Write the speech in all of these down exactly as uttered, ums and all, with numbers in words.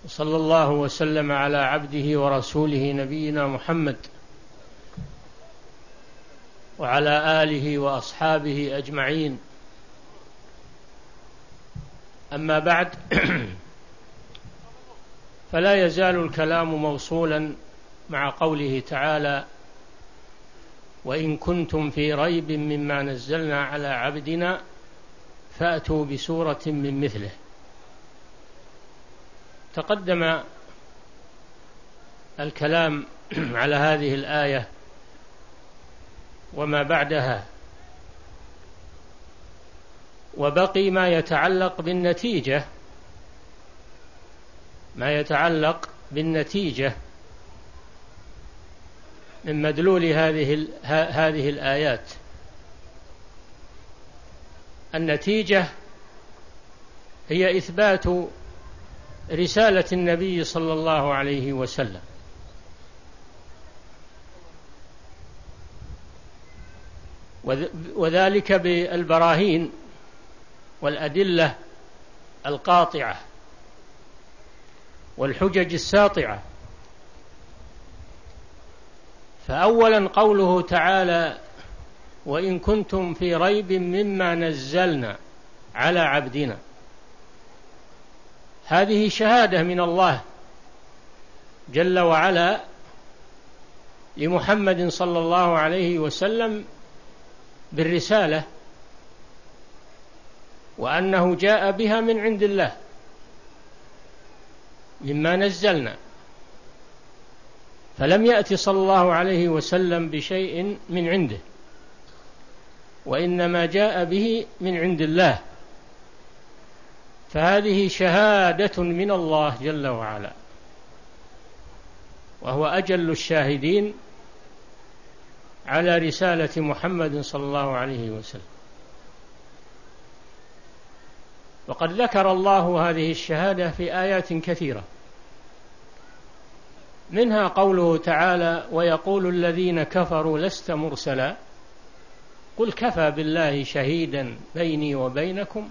صلى الله وسلم على عبده ورسوله نبينا محمد وعلى آله وأصحابه أجمعين. أما بعد، فلا يزال الكلام موصولا مع قوله تعالى: وإن كنتم في ريب مما نزلنا على عبدنا فأتوا بسورة من مثله. تقدم الكلام على هذه الآية وما بعدها، وبقي ما يتعلق بالنتيجة ما يتعلق بالنتيجة من مدلول هذه هذه الآيات. النتيجة هي إثبات رسالة النبي صلى الله عليه وسلم، وذلك بالبراهين والأدلة القاطعة والحجج الساطعة. فأولا قوله تعالى: وإن كنتم في ريب مما نزلنا على عبدنا، هذه شهادة من الله جل وعلا لمحمد صلى الله عليه وسلم بالرسالة، وأنه جاء بها من عند الله مما نزلنا، فلم يأتي صلى الله عليه وسلم بشيء من عنده، وإنما جاء به من عند الله. فهذه شهادة من الله جل وعلا، وهو أجل الشاهدين على رسالة محمد صلى الله عليه وسلم. وقد ذكر الله هذه الشهادة في آيات كثيرة، منها قوله تعالى: ويقول الذين كفروا لست مرسلا قل كفى بالله شهيدا بيني وبينكم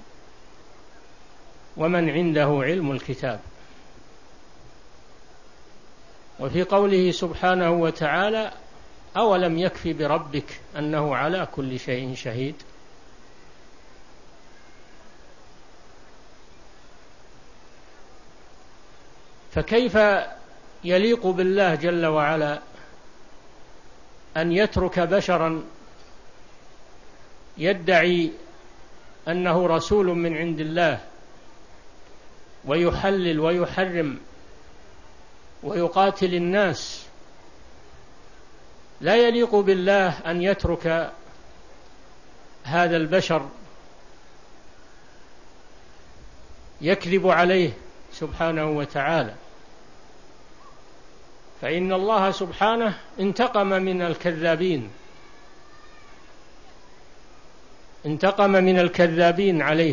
ومن عنده علم الكتاب. وفي قوله سبحانه وتعالى: أولم يكف بربك أنه على كل شيء شهيد. فكيف يليق بالله جل وعلا أن يترك بشرا يدعي أنه رسول من عند الله ويحلل ويحرم ويقاتل الناس؟ لا يليق بالله أن يترك هذا البشر يكذب عليه سبحانه وتعالى، فإن الله سبحانه انتقم من الكذابين انتقم من الكذابين عليه،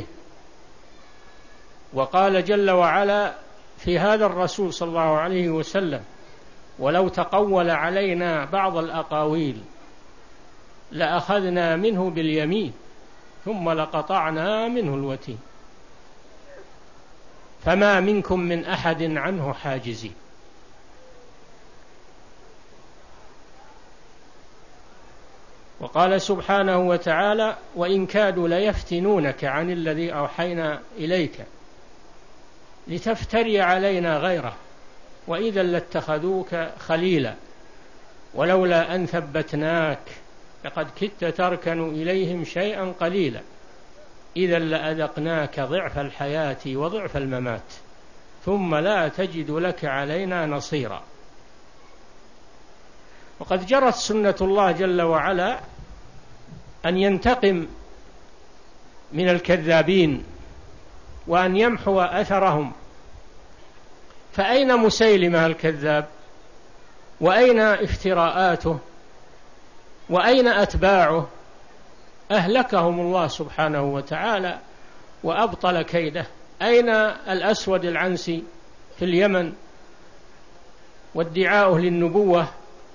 وقال جل وعلا في هذا الرسول صلى الله عليه وسلم: ولو تقول علينا بعض الأقاويل لأخذنا منه باليمين ثم لقطعنا منه الوتين فما منكم من أحد عنه حاجزين. وقال سبحانه وتعالى: وإن كادوا ليفتنونك عن الذي أوحينا إليك لتفتري علينا غيره وإذا لاتخذوك خليلا ولولا أن ثبتناك لقد كدت تركن إليهم شيئا قليلا إذا لأذقناك ضعف الحياة وضعف الممات ثم لا تجد لك علينا نصيرا. وقد جرت سنة الله جل وعلا أن ينتقم من الكذابين وأن يمحو أثرهم. فأين مسيلمة الكذاب؟ وأين افتراءاته؟ وأين أتباعه؟ أهلكهم الله سبحانه وتعالى وأبطل كيده. أين الأسود العنسي في اليمن وادعاؤه للنبوة؟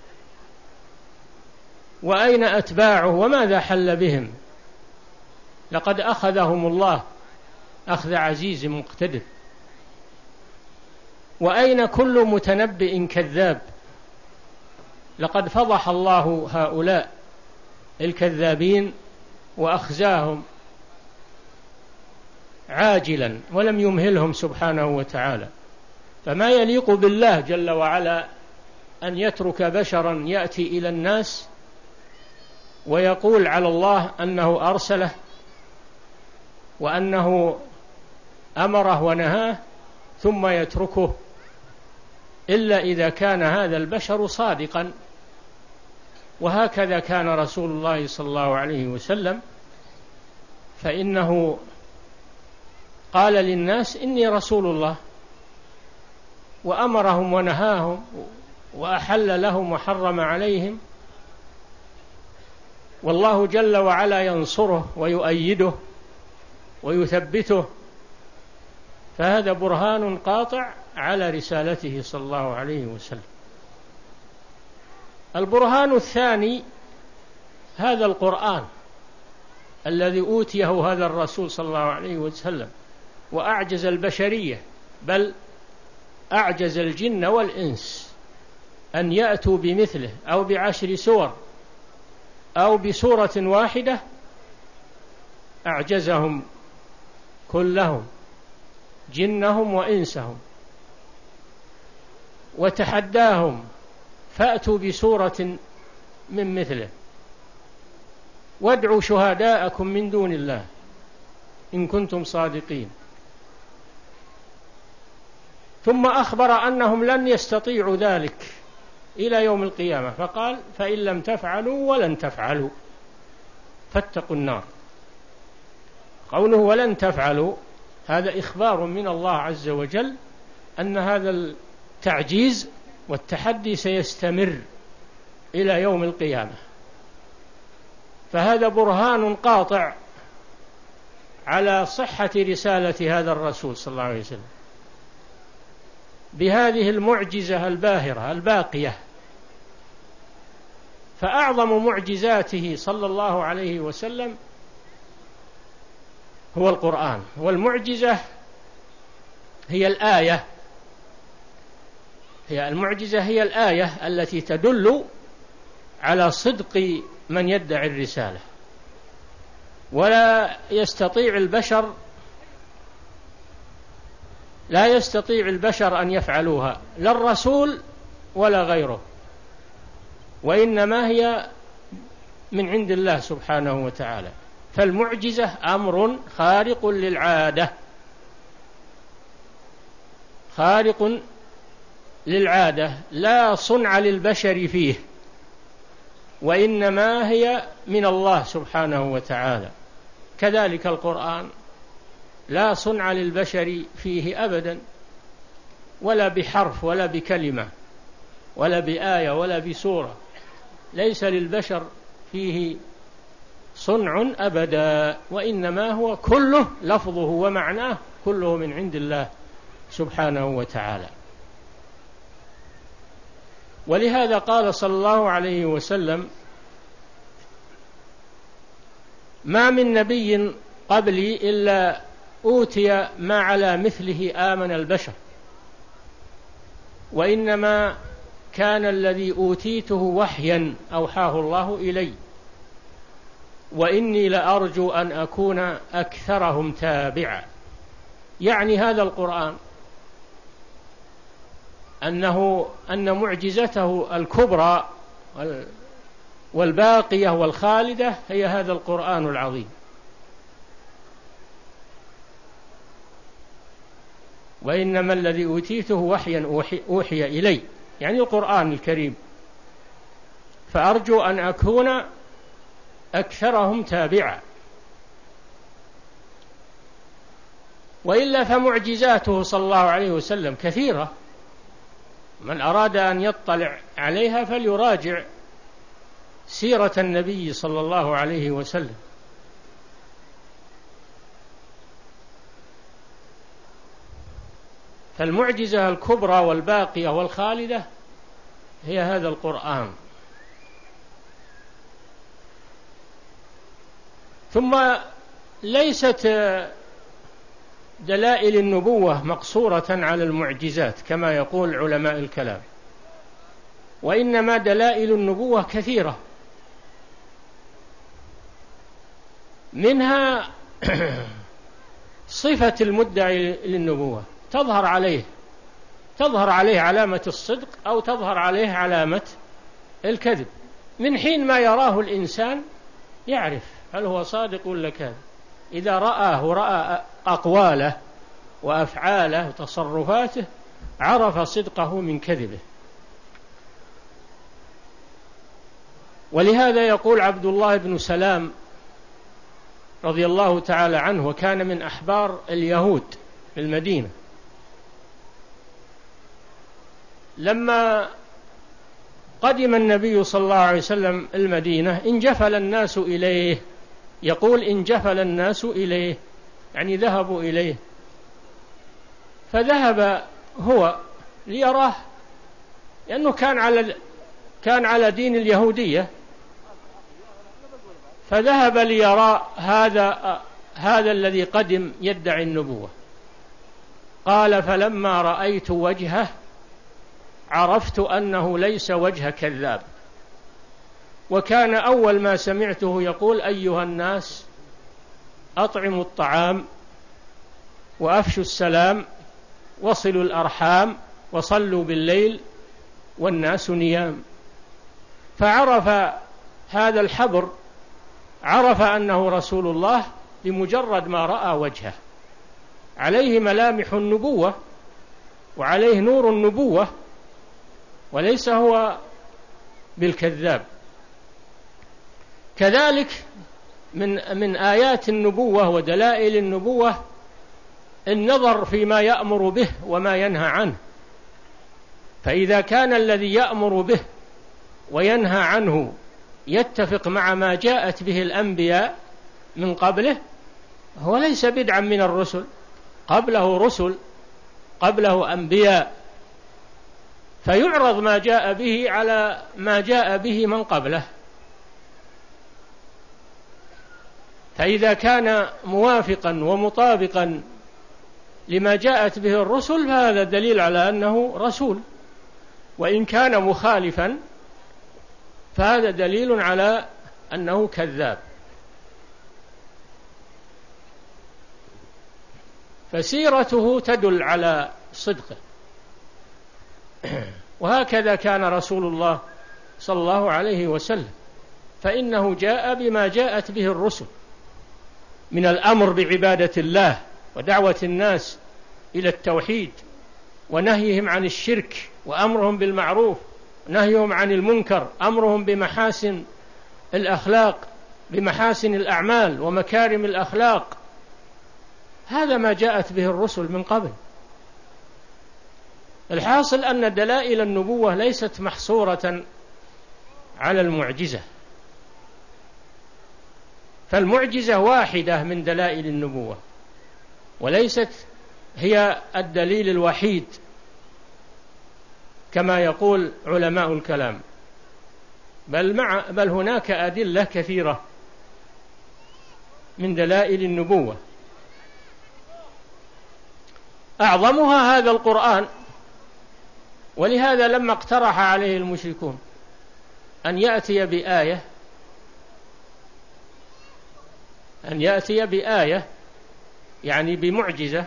وأين أتباعه وماذا حل بهم؟ لقد أخذهم الله أخذ عزيز مقتدر. وأين كل متنبئ كذاب؟ لقد فضح الله هؤلاء الكذابين وأخزاهم عاجلا ولم يمهلهم سبحانه وتعالى. فما يليق بالله جل وعلا أن يترك بشرا يأتي إلى الناس ويقول على الله أنه أرسله وأنه أمره ونهاه ثم يتركه إلا إذا كان هذا البشر صادقا. وهكذا كان رسول الله صلى الله عليه وسلم، فإنه قال للناس إني رسول الله، وأمرهم ونهاهم وأحل لهم وحرم عليهم، والله جل وعلا ينصره ويؤيده ويثبته. فهذا برهان قاطع على رسالته صلى الله عليه وسلم. البرهان الثاني هذا القرآن الذي أوتيه هذا الرسول صلى الله عليه وسلم، وأعجز البشرية بل أعجز الجن والإنس أن يأتوا بمثله أو بعشر سور أو بسورة واحدة، أعجزهم كلهم جنهم وإنسهم، وتحداهم فأتوا بسورة من مثله وادعوا شهداءكم من دون الله إن كنتم صادقين. ثم أخبر أنهم لن يستطيعوا ذلك إلى يوم القيامة، فقال فإن لم تفعلوا ولن تفعلوا فاتقوا النار. قوله ولن تفعلوا هذا إخبار من الله عز وجل أن هذا التعجيز والتحدي سيستمر إلى يوم القيامة. فهذا برهان قاطع على صحة رسالة هذا الرسول صلى الله عليه وسلم بهذه المعجزة الباهرة الباقية. فأعظم معجزاته صلى الله عليه وسلم هو القرآن، والمعجزة هي الآية هي المعجزة هي الآية التي تدل على صدق من يدعي الرسالة. ولا يستطيع البشر لا يستطيع البشر أن يفعلوها، لا الرسول ولا غيره، وإنما هي من عند الله سبحانه وتعالى. فالمعجزة أمر خارق للعادة خارق للعادة لا صنع للبشر فيه، وإنما هي من الله سبحانه وتعالى. كذلك القرآن لا صنع للبشر فيه أبدا، ولا بحرف ولا بكلمة ولا بآية ولا بسورة، ليس للبشر فيه صنع أبدا، وإنما هو كله لفظه ومعناه كله من عند الله سبحانه وتعالى. ولهذا قال صلى الله عليه وسلم ما من نبي قبلي إلا أوتي ما على مثله آمن البشر، وإنما كان الذي أوتيته وحيا أوحاه الله إلي، وإني لأرجو أن أكون أكثرهم تابعا. يعني هذا القرآن أنه أن معجزته الكبرى والباقية والخالدة هي هذا القرآن العظيم. وإنما الذي أوتيته وحيا أوحي, أوحي إلي، يعني القرآن الكريم، فأرجو أن أكون أكثرهم تابعا. وإلا فمعجزاته صلى الله عليه وسلم كثيرة، من أراد أن يطلع عليها فليراجع سيرة النبي صلى الله عليه وسلم. فالمعجزة الكبرى والباقية والخالدة هي هذا القرآن. ثم ليست دلائل النبوة مقصورة على المعجزات كما يقول علماء الكلام، وإنما دلائل النبوة كثيرة، منها صفة المدعي للنبوة تظهر عليه تظهر عليه علامة الصدق أو تظهر عليه علامة الكذب، من حين ما يراه الإنسان يعرف هل هو صادق ولا كاذب. إذا رآه رأى أقواله وأفعاله وتصرفاته عرف صدقه من كذبه. ولهذا يقول عبد الله بن سلام رضي الله تعالى عنه، وكان من أحبار اليهود في المدينة، لما قدم النبي صلى الله عليه وسلم المدينة انجفل الناس إليه، يقول انجفل الناس إليه يعني ذهبوا إليه، فذهب هو ليراه، لأنه كان على كان على دين اليهودية، فذهب ليرى هذا هذا الذي قدم يدعي النبوة. قال فلما رأيت وجهه عرفت أنه ليس وجه كذاب. وكان أول ما سمعته يقول أيها الناس أطعموا الطعام وأفشوا السلام وصلوا الأرحام وصلوا بالليل والناس نيام. فعرف هذا الحبر، عرف أنه رسول الله بمجرد ما رأى وجهه، عليه ملامح النبوة وعليه نور النبوة، وليس هو بالكذاب. كذلك من من آيات النبوة ودلائل النبوة النظر فيما يأمر به وما ينهى عنه، فإذا كان الذي يأمر به وينهى عنه يتفق مع ما جاءت به الأنبياء من قبله هو ليس بدعا من الرسل، قبله رسل قبله أنبياء، فيعرض ما جاء به على ما جاء به من قبله. فإذا كان موافقا ومطابقا لما جاءت به الرسل فهذا دليل على أنه رسول، وإن كان مخالفا فهذا دليل على أنه كذاب. فسيرته تدل على صدقه. وهكذا كان رسول الله صلى الله عليه وسلم، فإنه جاء بما جاءت به الرسل من الأمر بعبادة الله ودعوة الناس إلى التوحيد ونهيهم عن الشرك وأمرهم بالمعروف ونهيهم عن المنكر، أمرهم بمحاسن الأخلاق بمحاسن الأعمال ومكارم الأخلاق. هذا ما جاءت به الرسل من قبل. الحاصل أن دلائل النبوة ليست محصورة على المعجزة، فالمعجزة واحدة من دلائل النبوة وليست هي الدليل الوحيد كما يقول علماء الكلام، بل مع بل هناك أدلة كثيرة من دلائل النبوة، أعظمها هذا القرآن. ولهذا لما اقترح عليه المشركون أن يأتي بآية أن يأتي بآية يعني بمعجزة،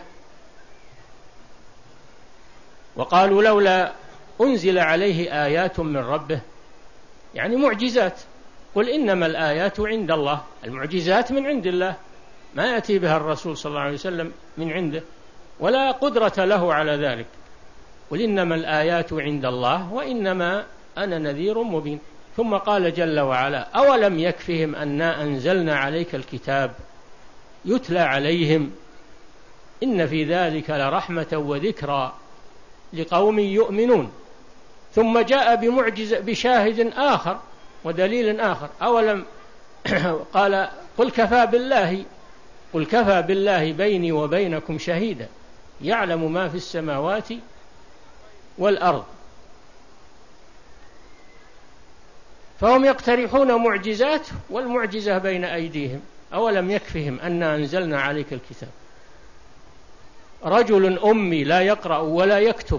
وقالوا لولا أنزل عليه آيات من ربه، يعني معجزات. قل إنما الآيات عند الله، المعجزات من عند الله، ما يأتي بها الرسول صلى الله عليه وسلم من عنده ولا قدرة له على ذلك. قل إنما الآيات عند الله وإنما أنا نذير مبين. ثم قال جل وعلا أولم يكفهم أنا أنزلنا عليك الكتاب يتلى عليهم إن في ذلك لرحمة وذكرى لقوم يؤمنون. ثم جاء بمعجزة بشاهد آخر ودليل آخر، أولم قال قل كفى بالله قل كفى بالله بيني وبينكم شهيدا يعلم ما في السماوات والأرض. فهم يقترحون معجزات والمعجزة بين أيديهم. أولم يكفهم أن أنزلنا عليك الكتاب. رجل أمي لا يقرأ ولا يكتب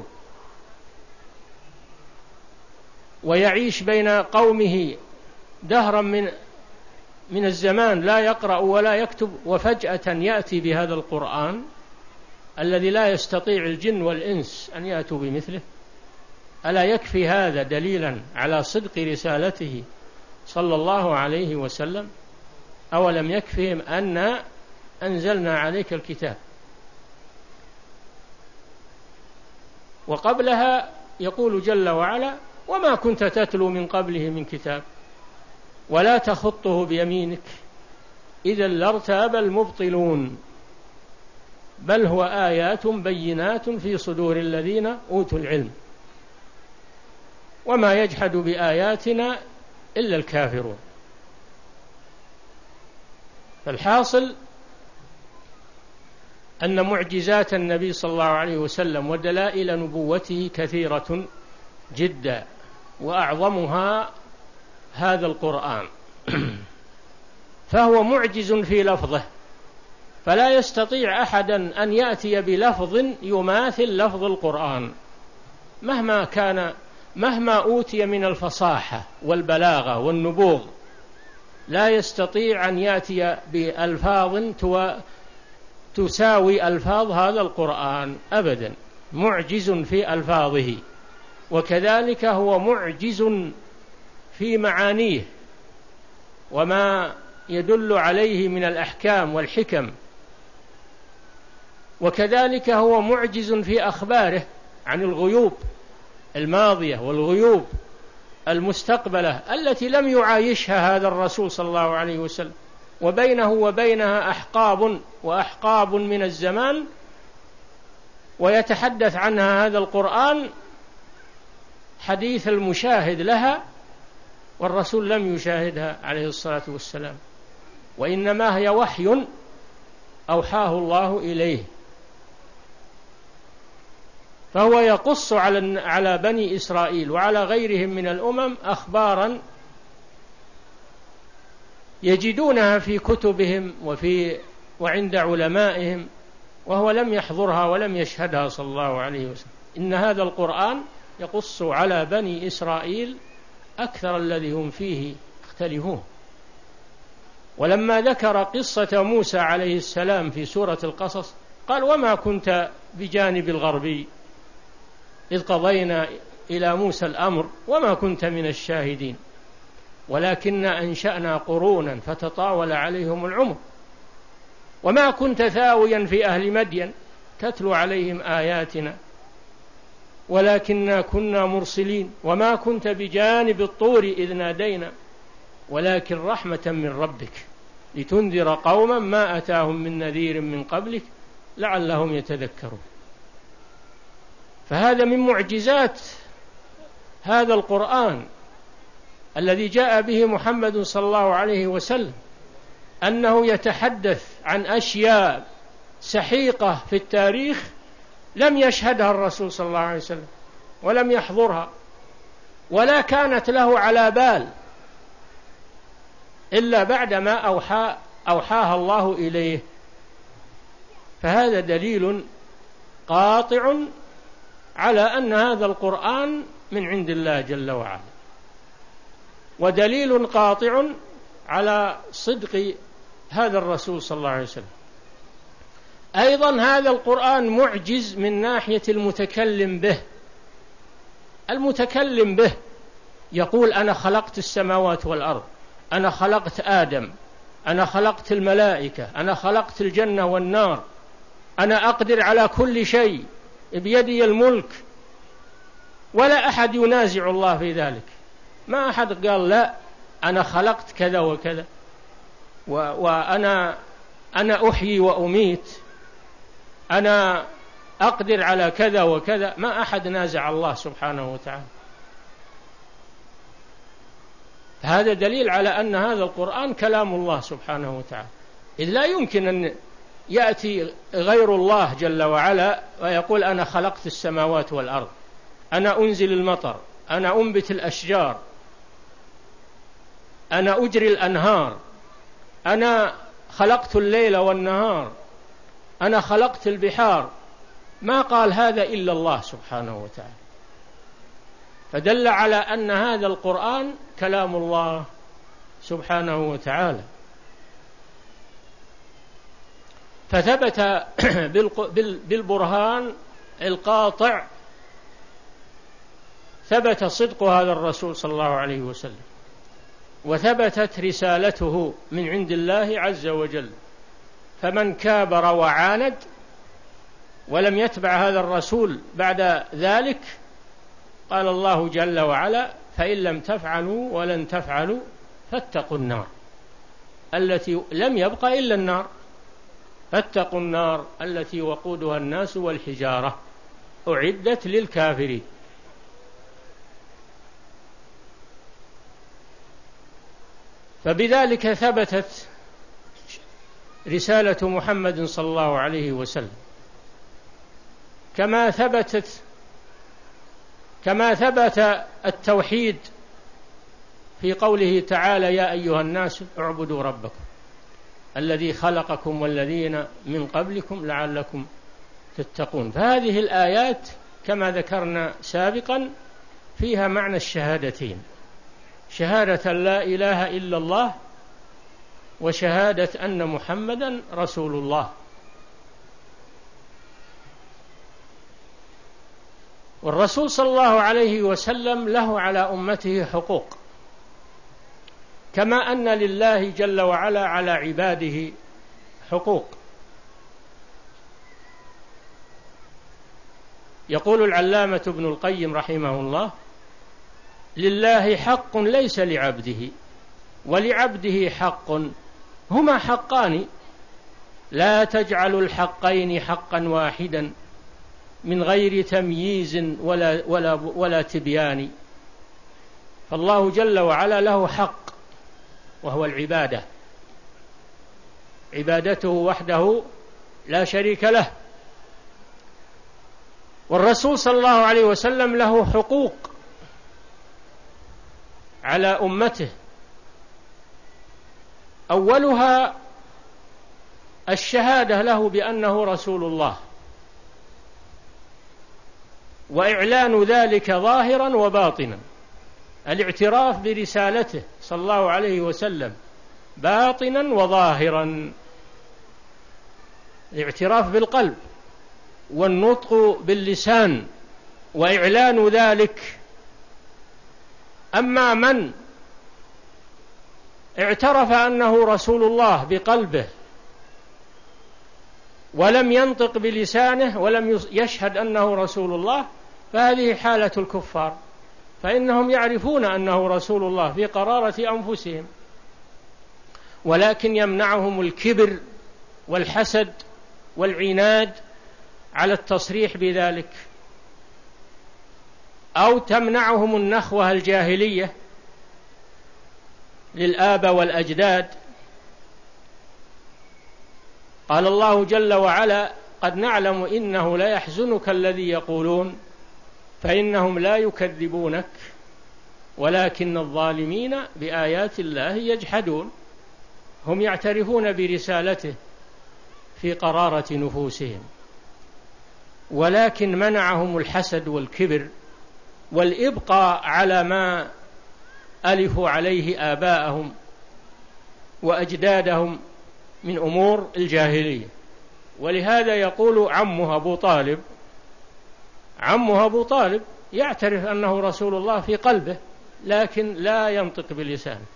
ويعيش بين قومه دهرا من من الزمان لا يقرأ ولا يكتب، وفجأة يأتي بهذا القرآن الذي لا يستطيع الجن والإنس أن يأتوا بمثله. ألا يكفي هذا دليلا على صدق رسالته صلى الله عليه وسلم؟ أولم يكفهم أن أنزلنا عليك الكتاب؟ وقبلها يقول جل وعلا: وما كنت تتلو من قبله من كتاب ولا تخطه بيمينك إذا لارتاب المبطلون بل هو آيات بينات في صدور الذين أوتوا العلم وما يجحد بآياتنا إلا الكافرون. فالحاصل أن معجزات النبي صلى الله عليه وسلم ودلائل نبوته كثيرة جدا، وأعظمها هذا القرآن فهو معجز في لفظه، فلا يستطيع أحدا أن يأتي بلفظ يماثل لفظ القرآن مهما كان، مهما أوتي من الفصاحة والبلاغة والنبوغ، لا يستطيع أن يأتي بألفاظ تساوي ألفاظ هذا القرآن أبدا. معجز في ألفاظه، وكذلك هو معجز في معانيه وما يدل عليه من الأحكام والحكم، وكذلك هو معجز في أخباره عن الغيوب الماضية والغيوب المستقبلة التي لم يعايشها هذا الرسول صلى الله عليه وسلم، وبينه وبينها أحقاب وأحقاب من الزمان، ويتحدث عنها هذا القرآن حديث المشاهد لها، والرسول لم يشاهدها عليه الصلاة والسلام، وإنما هي وحي أوحاه الله إليه. فهو يقص على على بني إسرائيل وعلى غيرهم من الأمم أخبارا يجدونها في كتبهم وفي وعند علمائهم، وهو لم يحضرها ولم يشهدها صلى الله عليه وسلم. إن هذا القرآن يقص على بني إسرائيل أكثر الذي هم فيه يختلفون. ولما ذكر قصة موسى عليه السلام في سورة القصص قال: وما كنت بجانب الغربي إذ قضينا إلى موسى الأمر وما كنت من الشاهدين ولكننا أنشأنا قرونا فتطاول عليهم العمر وما كنت ثاويا في أهل مدين تتلو عليهم آياتنا ولكننا كنا مرسلين وما كنت بجانب الطور إذ نادينا ولكن رحمة من ربك لتنذر قوما ما أتاهم من نذير من قبلك لعلهم يتذكرون. فهذا من معجزات هذا القرآن الذي جاء به محمد صلى الله عليه وسلم، أنه يتحدث عن أشياء سحيقة في التاريخ لم يشهدها الرسول صلى الله عليه وسلم ولم يحضرها ولا كانت له على بال إلا بعدما أوحى أوحاها الله إليه. فهذا دليل قاطع على أن هذا القرآن من عند الله جل وعلا، ودليل قاطع على صدق هذا الرسول صلى الله عليه وسلم. أيضا هذا القرآن معجز من ناحية المتكلم به. المتكلم به يقول: أنا خلقت السماوات والأرض، أنا خلقت آدم، أنا خلقت الملائكة، أنا خلقت الجنة والنار، أنا أقدر على كل شيء، بيدي الملك. ولا أحد ينازع الله في ذلك، ما أحد قال لا أنا خلقت كذا وكذا وأنا أنا أحيي وأميت، أنا أقدر على كذا وكذا. ما أحد نازع الله سبحانه وتعالى. هذا دليل على أن هذا القرآن كلام الله سبحانه وتعالى، إذ لا يمكن أن يأتي غير الله جل وعلا ويقول: أنا خلقت السماوات والأرض، أنا أنزل المطر، أنا أنبت الأشجار، أنا أجري الأنهار، أنا خلقت الليل والنهار، أنا خلقت البحار. ما قال هذا إلا الله سبحانه وتعالى، فدل على أن هذا القرآن كلام الله سبحانه وتعالى. فثبت بالبرهان القاطع ثبت صدق هذا الرسول صلى الله عليه وسلم، وثبتت رسالته من عند الله عز وجل. فمن كابر وعاند ولم يتبع هذا الرسول بعد ذلك، قال الله جل وعلا: فإن لم تفعلوا ولن تفعلوا فاتقوا النار التي لم يبق إلا النار، فاتقوا النار التي وقودها الناس والحجارة أعدت للكافرين. فبذلك ثبتت رسالة محمد صلى الله عليه وسلم، كما ثبتت كما ثبت التوحيد في قوله تعالى: يا أيها الناس اعبدوا ربكم الذي خلقكم والذين من قبلكم لعلكم تتقون. فهذه الآيات كما ذكرنا سابقا فيها معنى الشهادتين: شهادة لا إله إلا الله، وشهادة أن محمدا رسول الله. والرسول صلى الله عليه وسلم له على أمته حقوق، كما أن لله جل وعلا على عباده حقوق. يقول العلامة ابن القيم رحمه الله: لله حق ليس لعبده، ولعبده حق، هما حقان، لا تجعلوا الحقين حقا واحدا من غير تمييز ولا, ولا, ولا تبيان. فالله جل وعلا له حق وهو العبادة، عبادته وحده لا شريك له. والرسول صلى الله عليه وسلم له حقوق على أمته، أولها الشهادة له بأنه رسول الله، وإعلان ذلك ظاهرا وباطنا، الاعتراف برسالته صلى الله عليه وسلم باطنا وظاهرا، الاعتراف بالقلب والنطق باللسان وإعلان ذلك. أما من اعترف أنه رسول الله بقلبه ولم ينطق بلسانه ولم يشهد أنه رسول الله، فهذه حالة الكفار، فإنهم يعرفون أنه رسول الله في قرارة أنفسهم، ولكن يمنعهم الكبر والحسد والعناد على التصريح بذلك، أو تمنعهم النخوة الجاهلية للآباء والأجداد. قال الله جل وعلا: قد نعلم إنه لا يحزنك الذي يقولون فإنهم لا يكذبونك ولكن الظالمين بآيات الله يجحدون. هم يعترفون برسالته في قرارة نفوسهم، ولكن منعهم الحسد والكبر والإبقاء على ما ألفوا عليه آباءهم وأجدادهم من أمور الجاهلية. ولهذا يقول عمه أبو طالب عمه أبو طالب يعترف أنه رسول الله في قلبه، لكن لا ينطق بلسانه،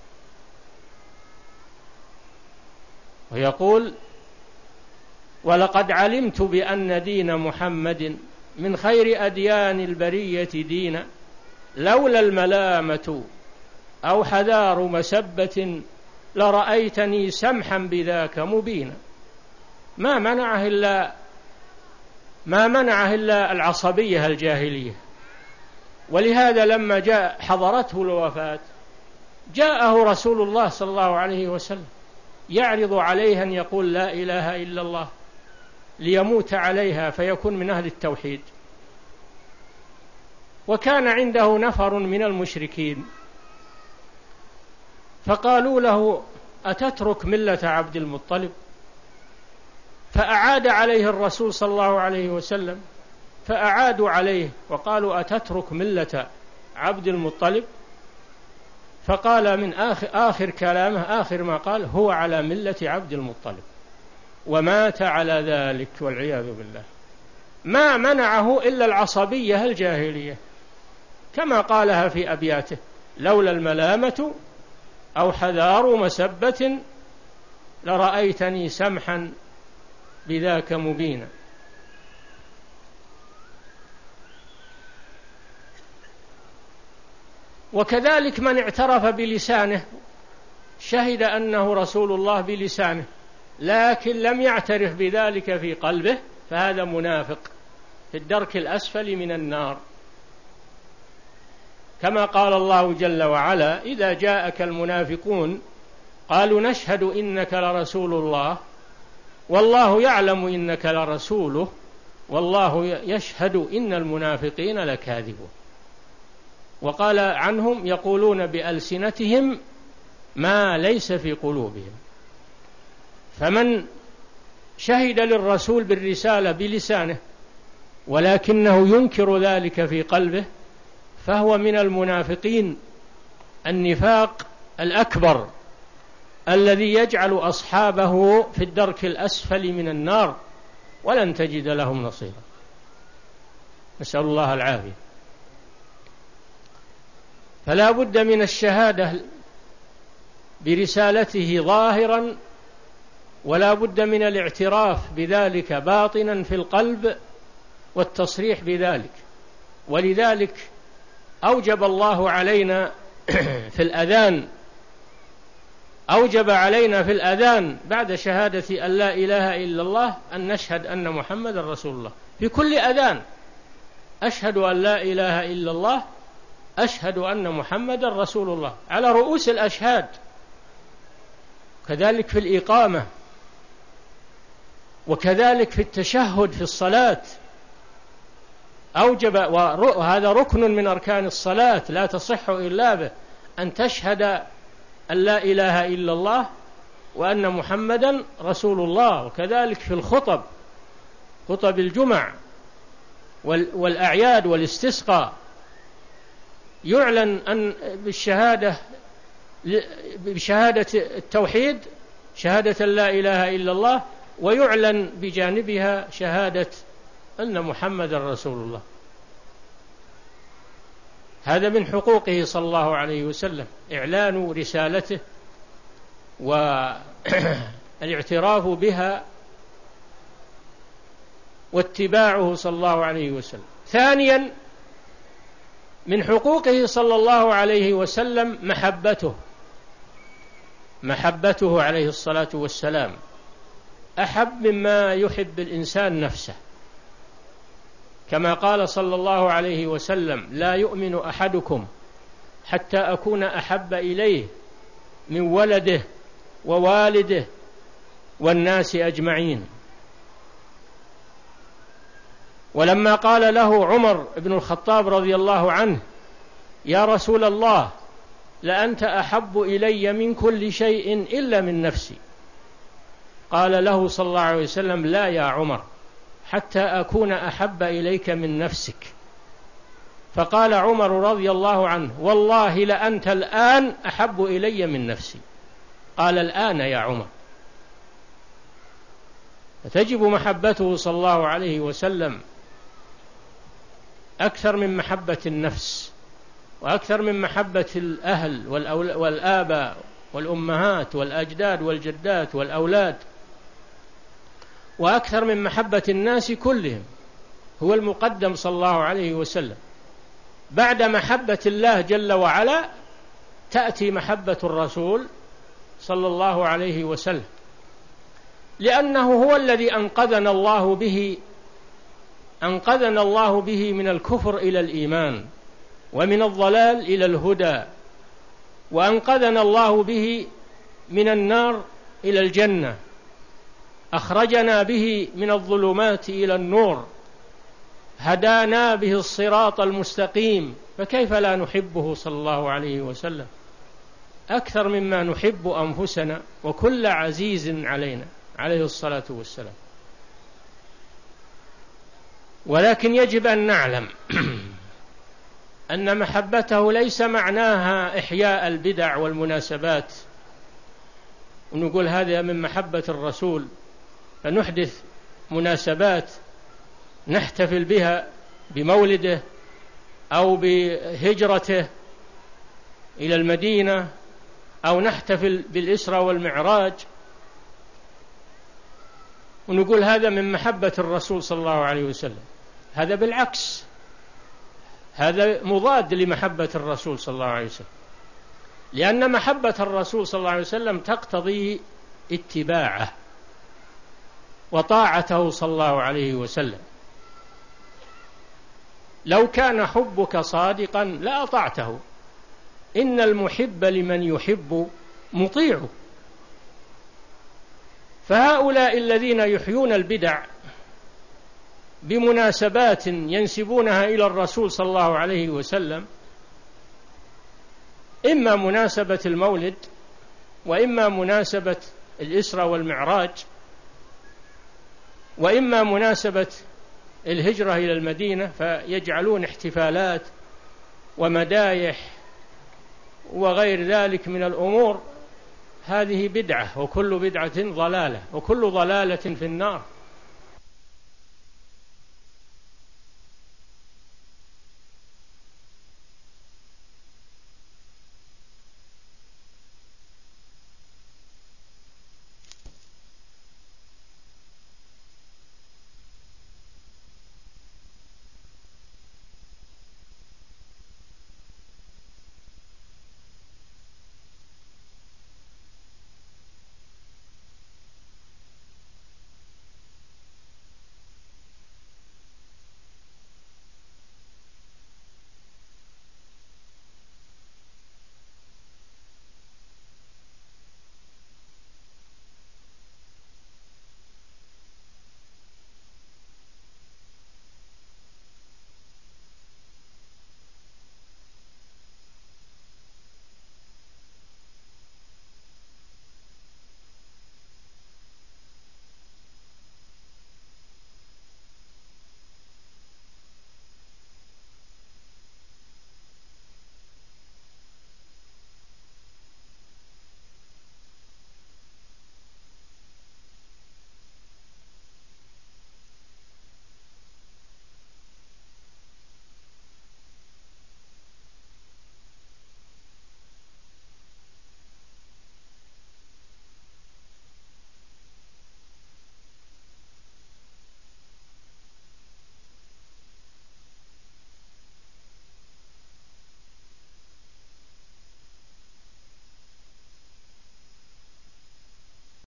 ويقول: ولقد علمت بأن دين محمد من خير أديان البرية دينا، لولا الملامة أو حذار مسبة لرأيتني سمحا بذاك مبينا. ما منعه إلا ما منعه إلا العصبية الجاهلية. ولهذا لما جاء حضرته الوفاة جاءه رسول الله صلى الله عليه وسلم يعرض عليه أن يقول لا إله إلا الله ليموت عليها فيكون من أهل التوحيد. وكان عنده نفر من المشركين فقالوا له: أتترك ملة عبد المطلب؟ فأعاد عليه الرسول صلى الله عليه وسلم فأعادوا عليه وقالوا أتترك ملة عبد المطلب؟ فقال من آخر, آخر كلامه آخر ما قال هو على ملة عبد المطلب، ومات على ذلك والعياذ بالله. ما منعه إلا العصبية الجاهلية، كما قالها في أبياته: لولا الملامة أو حذار مسبة لرأيتني سمحا بذاك مبينا. وكذلك من اعترف بلسانه شهد أنه رسول الله بلسانه لكن لم يعترف بذلك في قلبه، فهذا منافق في الدرك الأسفل من النار، كما قال الله جل وعلا: إذا جاءك المنافقون قالوا نشهد إنك لرسول الله والله يعلم إنك لرسوله والله يشهد إن المنافقين لكاذبون. وقال عنهم: يقولون بألسنتهم ما ليس في قلوبهم. فمن شهد للرسول بالرسالة بلسانه ولكنه ينكر ذلك في قلبه فهو من المنافقين النفاق الأكبر الذي يجعل أصحابه في الدرك الأسفل من النار ولن تجد لهم نصيرا، نسأل الله العافية. فلا بد من الشهادة برسالته ظاهرا، ولا بد من الاعتراف بذلك باطنا في القلب والتصريح بذلك. ولذلك أوجب الله علينا في الأذان أوجب علينا في الأذان بعد شهادة أن لا إله إلا الله أن نشهد أن محمد رسول الله. في كل أذان: أشهد أن لا إله إلا الله، أشهد أن محمد رسول الله، على رؤوس الأشهاد. كذلك في الإقامة، وكذلك في التشهد في الصلاة أوجب، وهذا ركن من أركان الصلاة لا تصح إلا به، أن تشهد أن لا إله إلا الله وأن محمدا رسول الله. وكذلك في الخطب، خطب الجمع والأعياد والاستسقاء، يعلن أن بالشهادة بشهادة التوحيد، شهادة لا إله إلا الله، ويعلن بجانبها شهادة أن محمد رسول الله. هذا من حقوقه صلى الله عليه وسلم، إعلان رسالته والاعتراف بها واتباعه صلى الله عليه وسلم. ثانيا من حقوقه صلى الله عليه وسلم محبته محبته عليه الصلاة والسلام، أحب مما يحب الإنسان نفسه، كما قال صلى الله عليه وسلم: لا يؤمن أحدكم حتى أكون أحب إليه من ولده ووالده والناس أجمعين. ولما قال له عمر بن الخطاب رضي الله عنه: يا رسول الله، لأنت أحب إلي من كل شيء إلا من نفسي، قال له صلى الله عليه وسلم: لا يا عمر، حتى أكون أحب إليك من نفسك. فقال عمر رضي الله عنه: والله لأنت الآن أحب إلي من نفسي. قال: الآن يا عمر. فتجب محبته صلى الله عليه وسلم أكثر من محبة النفس، وأكثر من محبة الأهل والآباء والأمهات والأجداد والجدات والأولاد، وأكثر من محبة الناس كلهم. هو المقدم صلى الله عليه وسلم. بعد محبة الله جل وعلا تأتي محبة الرسول صلى الله عليه وسلم، لأنه هو الذي أنقذنا الله به أنقذنا الله به من الكفر إلى الإيمان، ومن الضلال إلى الهدى، وأنقذنا الله به من النار إلى الجنة، أخرجنا به من الظلمات إلى النور، هدانا به الصراط المستقيم. فكيف لا نحبه صلى الله عليه وسلم أكثر مما نحب أنفسنا وكل عزيز علينا عليه الصلاة والسلام. ولكن يجب أن نعلم أن محبته ليس معناها إحياء البدع والمناسبات، ونقول هذا من محبة الرسول فنحدث مناسبات نحتفل بها بمولده أو بهجرته إلى المدينة أو نحتفل بالإسرى والمعراج ونقول هذا من محبة الرسول صلى الله عليه وسلم. هذا بالعكس، هذا مضاد لمحبة الرسول صلى الله عليه وسلم، لأن محبة الرسول صلى الله عليه وسلم تقتضي اتباعه وطاعته صلى الله عليه وسلم. لو كان حبك صادقا لأطعته، إن المحب لمن يحب مطيع. فهؤلاء الذين يحيون البدع بمناسبات ينسبونها إلى الرسول صلى الله عليه وسلم، إما مناسبة المولد وإما مناسبة الإسرى والمعراج وإما مناسبة الهجرة إلى المدينة، فيجعلون احتفالات ومدايح وغير ذلك من الأمور، هذه بدعة، وكل بدعة ضلالة، وكل ضلالة في النار.